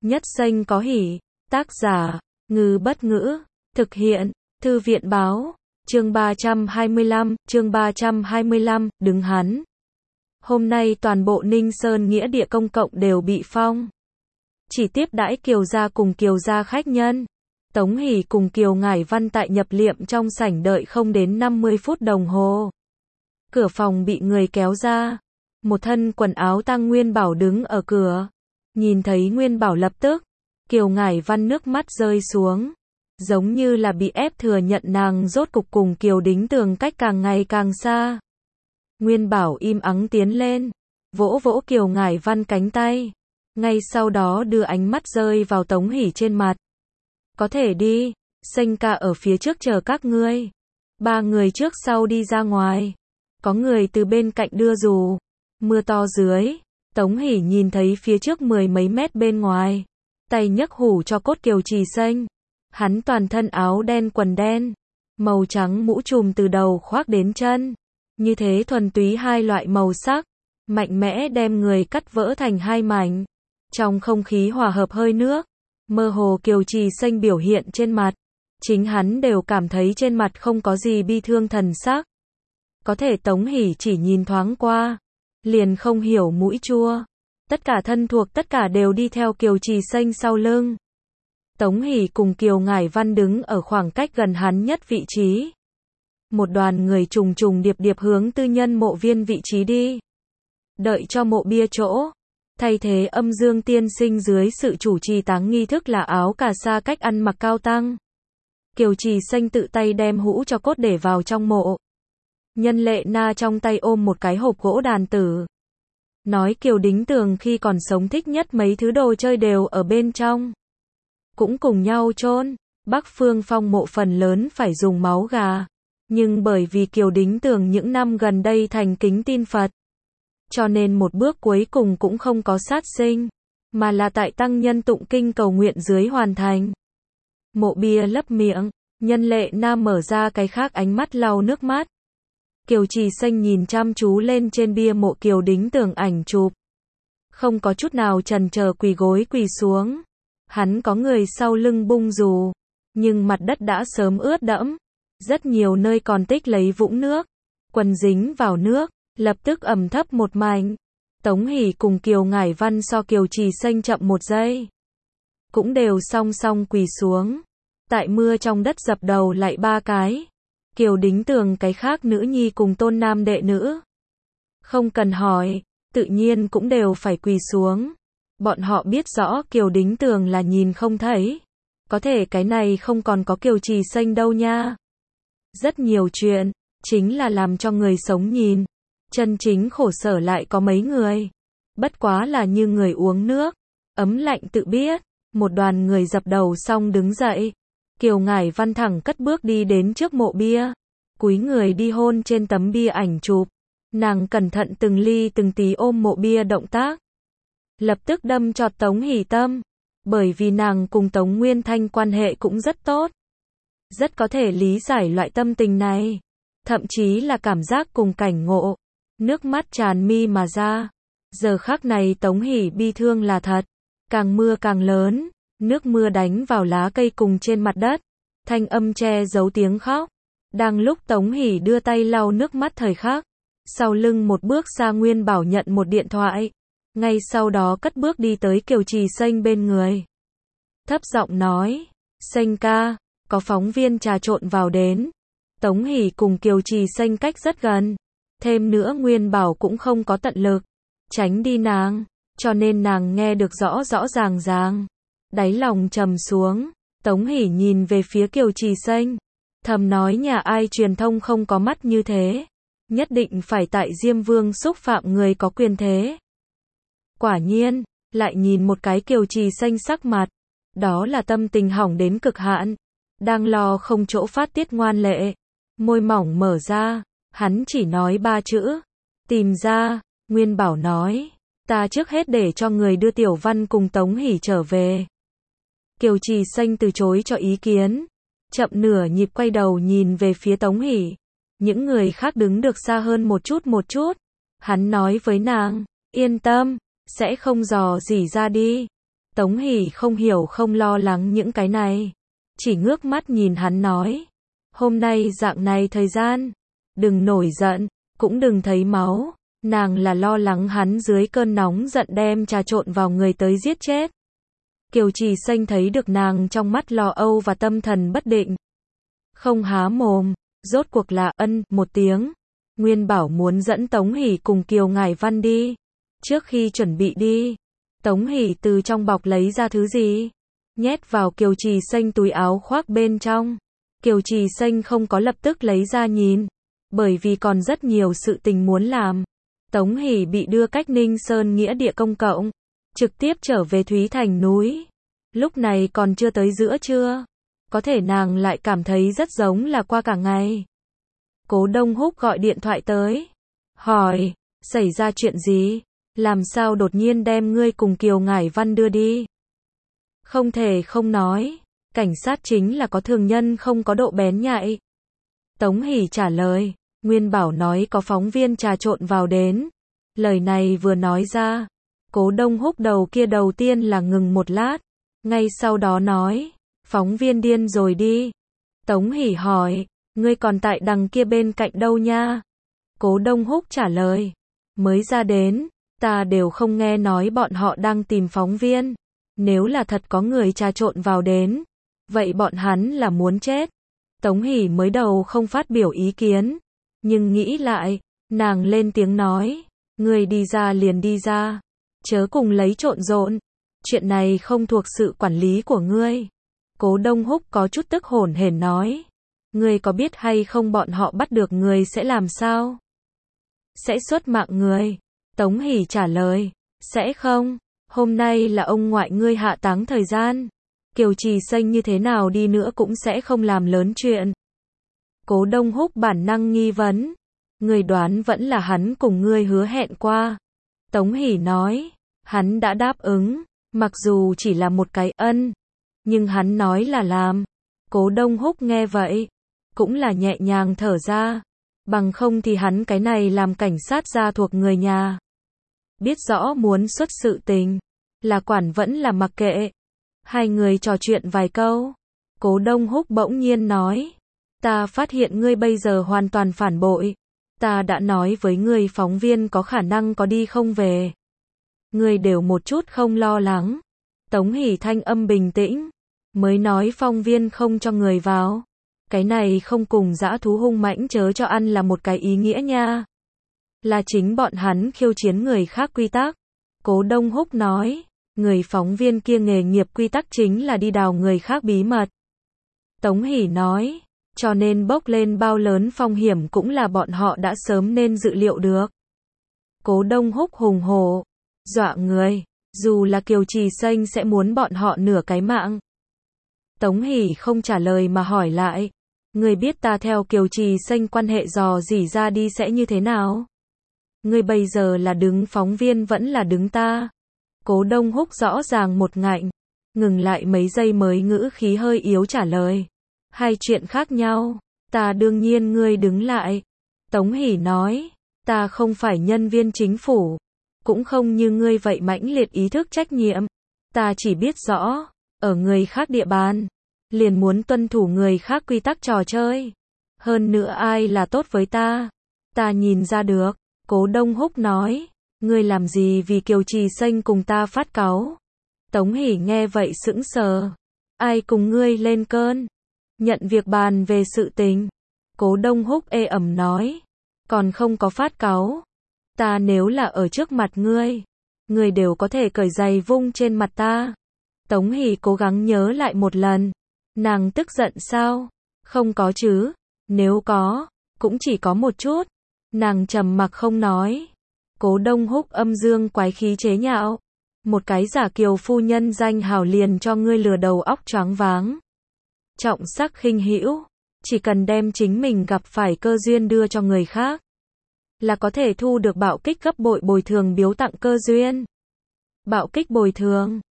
Nhất xanh có hỉ. Tác giả, Ngư Bất Ngữ. Thực hiện, Thư viện Báo. Chương 325, đứng hắn. Hôm nay toàn bộ Ninh Sơn nghĩa địa công cộng đều bị phong. Chỉ tiếp đãi Kiều gia cùng Kiều gia khách nhân. Tống Hỷ cùng Kiều Ngải Văn tại nhập liệm trong sảnh đợi không đến 50 phút đồng hồ. Cửa phòng bị người kéo ra. Một thân quần áo tang Nguyên Bảo đứng ở cửa. Nhìn thấy Nguyên Bảo lập tức, Kiều Ngải Văn nước mắt rơi xuống. Giống như là bị ép thừa nhận nàng rốt cục cùng Kiều Đính Tường cách càng ngày càng xa. Nguyên Bảo im ắng tiến lên, vỗ vỗ Kiều Ngải Văn cánh tay. Ngay sau đó đưa ánh mắt rơi vào Tống Hỷ trên mặt. Có thể đi, Xanh ca ở phía trước chờ các ngươi. Ba người trước sau đi ra ngoài. Có người từ bên cạnh đưa dù. Mưa to dưới, Tống Hỷ nhìn thấy phía trước 10 mấy mét bên ngoài. Tay nhấc hủ cho cốt Kiều Trì Xanh. Hắn toàn thân áo đen quần đen, màu trắng mũ trùm từ đầu khoác đến chân. Như thế thuần túy hai loại màu sắc, mạnh mẽ đem người cắt vỡ thành hai mảnh. Trong không khí hòa hợp hơi nước, mơ hồ Kiều Trì Xanh biểu hiện trên mặt. Chính hắn đều cảm thấy trên mặt không có gì bi thương thần sắc. Có thể Tống Hỷ chỉ nhìn thoáng qua, liền không hiểu mũi chua. Tất cả thân thuộc tất cả đều đi theo Kiều Trì Xanh sau lưng. Tống Hỷ cùng Kiều Ngải Văn đứng ở khoảng cách gần hắn nhất vị trí. Một đoàn người trùng trùng điệp điệp hướng tư nhân mộ viên vị trí đi. Đợi cho mộ bia chỗ. Thay thế Âm Dương tiên sinh dưới sự chủ trì táng nghi thức là áo cà sa cách ăn mặc cao tăng. Kiều Trì Xanh tự tay đem hũ cho cốt để vào trong mộ. Nhân Lệ Na trong tay ôm một cái hộp gỗ đàn tử. Nói Kiều Đính Tường khi còn sống thích nhất mấy thứ đồ chơi đều ở bên trong. Cũng cùng nhau chôn. Bắc Phương Phong mộ phần lớn phải dùng máu gà. Nhưng bởi vì Kiều Đính Tường những năm gần đây thành kính tin Phật, cho nên một bước cuối cùng cũng không có sát sinh, mà là tại tăng nhân tụng kinh cầu nguyện dưới hoàn thành. Mộ bia lấp miệng, Nhân Lệ Na mở ra cái khác ánh mắt lau nước mắt. Kiều Trì Xanh nhìn chăm chú lên trên bia mộ Kiều Đính Tường ảnh chụp. Không có chút nào chần chờ quỳ gối quỳ xuống. Hắn có người sau lưng bung dù, nhưng mặt đất đã sớm ướt đẫm. Rất nhiều nơi còn tích lấy vũng nước. Quần dính vào nước, lập tức ẩm thấp một mảnh. Tống Hỷ cùng Kiều Ngải Văn so Kiều Trì Xanh chậm một giây. Cũng đều song song quỳ xuống. Tại mưa trong đất dập đầu lại ba cái. Kiều Đính Tường cái khác nữ nhi cùng tôn nam đệ nữ. Không cần hỏi, tự nhiên cũng đều phải quỳ xuống. Bọn họ biết rõ Kiều Đính Tường là nhìn không thấy. Có thể cái này không còn có Kiều Trì Xanh đâu nha. Rất nhiều chuyện, chính là làm cho người sống nhìn. Chân chính khổ sở lại có mấy người. Bất quá là như người uống nước. Ấm lạnh tự biết. Một đoàn người dập đầu xong đứng dậy. Kiều Ngải Văn thẳng cất bước đi đến trước mộ bia. Cúi người đi hôn trên tấm bia ảnh chụp. Nàng cẩn thận từng ly từng tí ôm mộ bia động tác. Lập tức đâm chọt Tống Hỷ tâm. Bởi vì nàng cùng Tống Nguyên Thanh quan hệ cũng rất tốt. Rất có thể lý giải loại tâm tình này. Thậm chí là cảm giác cùng cảnh ngộ. Nước mắt tràn mi mà ra. Giờ khắc này Tống Hỷ bi thương là thật. Càng mưa càng lớn. Nước mưa đánh vào lá cây cùng trên mặt đất. Thanh âm che giấu tiếng khóc. Đang lúc Tống Hỷ đưa tay lau nước mắt thời khắc. Sau lưng một bước xa Nguyên Bảo nhận một điện thoại. Ngay sau đó cất bước đi tới Kiều Trì Xanh bên người. Thấp giọng nói. Xanh ca, có phóng viên trà trộn vào đến. Tống Hỷ cùng Kiều Trì Xanh cách rất gần. Thêm nữa Nguyên Bảo cũng không có tận lực tránh đi nàng. Cho nên nàng nghe được rõ rõ ràng ràng. Đáy lòng trầm xuống. Tống Hỷ nhìn về phía Kiều Trì Xanh. Thầm nói nhà ai truyền thông không có mắt như thế. Nhất định phải tại Diêm Vương xúc phạm người có quyền thế. Quả nhiên, lại nhìn một cái Kiều Trì Xanh sắc mặt. Đó là tâm tình hỏng đến cực hạn. Đang lo không chỗ phát tiết ngoan lệ. Môi mỏng mở ra. Hắn chỉ nói ba chữ. Tìm ra. Nguyên Bảo nói. Ta trước hết để cho người đưa Tiểu Văn cùng Tống Hỷ trở về. Kiều Trì Xanh từ chối cho ý kiến. Chậm nửa nhịp quay đầu nhìn về phía Tống Hỷ. Những người khác đứng được xa hơn một chút. Hắn nói với nàng. Yên tâm. Sẽ không dò dỉ ra đi. Tống Hỷ không hiểu không lo lắng những cái này. Chỉ ngước mắt nhìn hắn nói. Hôm nay dạng này thời gian. Đừng nổi giận, cũng đừng thấy máu. Nàng là lo lắng hắn dưới cơn nóng giận đem trà trộn vào người tới giết chết. Kiều Trì Xanh thấy được nàng trong mắt lo âu và tâm thần bất định. Không há mồm, rốt cuộc là ân một tiếng. Nguyên bảo muốn dẫn Tống Hỷ cùng Kiều Ngải Văn đi. Trước khi chuẩn bị đi, Tống Hỷ từ trong bọc lấy ra thứ gì, nhét vào Kiều Trì Xanh túi áo khoác bên trong. Kiều Trì Xanh không có lập tức lấy ra nhìn, bởi vì còn rất nhiều sự tình muốn làm. Tống Hỷ bị đưa cách Ninh Sơn nghĩa địa công cộng, trực tiếp trở về Thúy Thành núi. Lúc này còn chưa tới giữa trưa, có thể nàng lại cảm thấy rất giống là qua cả ngày. Cố Đông Húc gọi điện thoại tới, hỏi, xảy ra chuyện gì? Làm sao đột nhiên đem ngươi cùng Kiều Ngải Văn đưa đi? Không thể không nói, cảnh sát chính là có thường nhân không có độ bén nhạy. Tống Hỷ trả lời, Nguyên bảo nói có phóng viên trà trộn vào đến. Lời này vừa nói ra, Cố Đông Húc đầu kia đầu tiên là ngừng một lát, ngay sau đó nói, phóng viên điên rồi đi. Tống Hỷ hỏi, ngươi còn tại đằng kia bên cạnh đâu nha? Cố Đông Húc trả lời, mới ra đến, ta đều không nghe nói bọn họ đang tìm phóng viên. Nếu là thật có người trà trộn vào đến, vậy bọn hắn là muốn chết. Tống Hỷ mới đầu không phát biểu ý kiến, nhưng nghĩ lại, nàng lên tiếng nói, ngươi đi ra liền đi ra, chớ cùng lấy trộn rộn, chuyện này không thuộc sự quản lý của ngươi. Cố Đông Húc có chút tức hổn hển nói, ngươi có biết hay không bọn họ bắt được người sẽ làm sao? Sẽ xuất mạng người. Tống Hỷ trả lời, sẽ không, hôm nay là ông ngoại ngươi hạ táng thời gian. Kiều Trì Xanh như thế nào đi nữa cũng sẽ không làm lớn chuyện. Cố Đông Húc bản năng nghi vấn, ngươi đoán vẫn là hắn cùng ngươi hứa hẹn qua. Tống Hỷ nói, hắn đã đáp ứng, mặc dù chỉ là một cái ân, nhưng hắn nói là làm. Cố Đông Húc nghe vậy, cũng là nhẹ nhàng thở ra, bằng không thì hắn cái này làm cảnh sát ra thuộc người nhà. Biết rõ muốn xuất sự tình, là quản vẫn là mặc kệ. Hai người trò chuyện vài câu, Cố Đông Húc bỗng nhiên nói, ta phát hiện ngươi bây giờ hoàn toàn phản bội. Ta đã nói với ngươi phóng viên có khả năng có đi không về. Ngươi đều một chút không lo lắng. Tống Hỷ thanh âm bình tĩnh, mới nói phóng viên không cho người vào. Cái này không cùng dã thú hung mãnh chớ cho ăn là một cái ý nghĩa nha. Là chính bọn hắn khiêu chiến người khác quy tắc. Cố Đông Húc nói, người phóng viên kia nghề nghiệp quy tắc chính là đi đào người khác bí mật. Tống Hỷ nói, cho nên bốc lên bao lớn phong hiểm cũng là bọn họ đã sớm nên dự liệu được. Cố Đông Húc hùng hổ, dọa người, dù là Kiều Trì Xanh sẽ muốn bọn họ nửa cái mạng. Tống Hỷ không trả lời mà hỏi lại, ngươi biết ta theo Kiều Trì Xanh quan hệ dò dỉ ra đi sẽ như thế nào? Ngươi bây giờ là đứng phóng viên vẫn là đứng ta? Cố Đông Húc rõ ràng một ngạnh, ngừng lại mấy giây mới ngữ khí hơi yếu trả lời. Hai chuyện khác nhau, ta đương nhiên ngươi đứng lại. Tống Hỷ nói, ta không phải nhân viên chính phủ, cũng không như ngươi vậy mãnh liệt ý thức trách nhiệm. Ta chỉ biết rõ, ở người khác địa bàn, liền muốn tuân thủ người khác quy tắc trò chơi. Hơn nữa ai là tốt với ta? Ta nhìn ra được. Cố Đông Húc nói, ngươi làm gì vì Kiều Trì Xanh cùng ta phát cáu? Tống Hỷ nghe vậy sững sờ. Ai cùng ngươi lên cơn? Nhận việc bàn về sự tình. Cố Đông Húc ê ẩm nói, còn không có phát cáu. Ta nếu là ở trước mặt ngươi đều có thể cởi giày vung trên mặt ta. Tống Hỷ cố gắng nhớ lại một lần. Nàng tức giận sao? Không có chứ. Nếu có, cũng chỉ có một chút. Nàng trầm mặc không nói. Cố Đông Húc âm dương quái khí chế nhạo. Một cái giả Kiều phu nhân danh hào liền cho ngươi lừa đầu óc choáng váng. Trọng sắc khinh hữu, chỉ cần đem chính mình gặp phải cơ duyên đưa cho người khác, là có thể thu được bạo kích gấp bội bồi thường biếu tặng cơ duyên. Bạo kích bồi thường,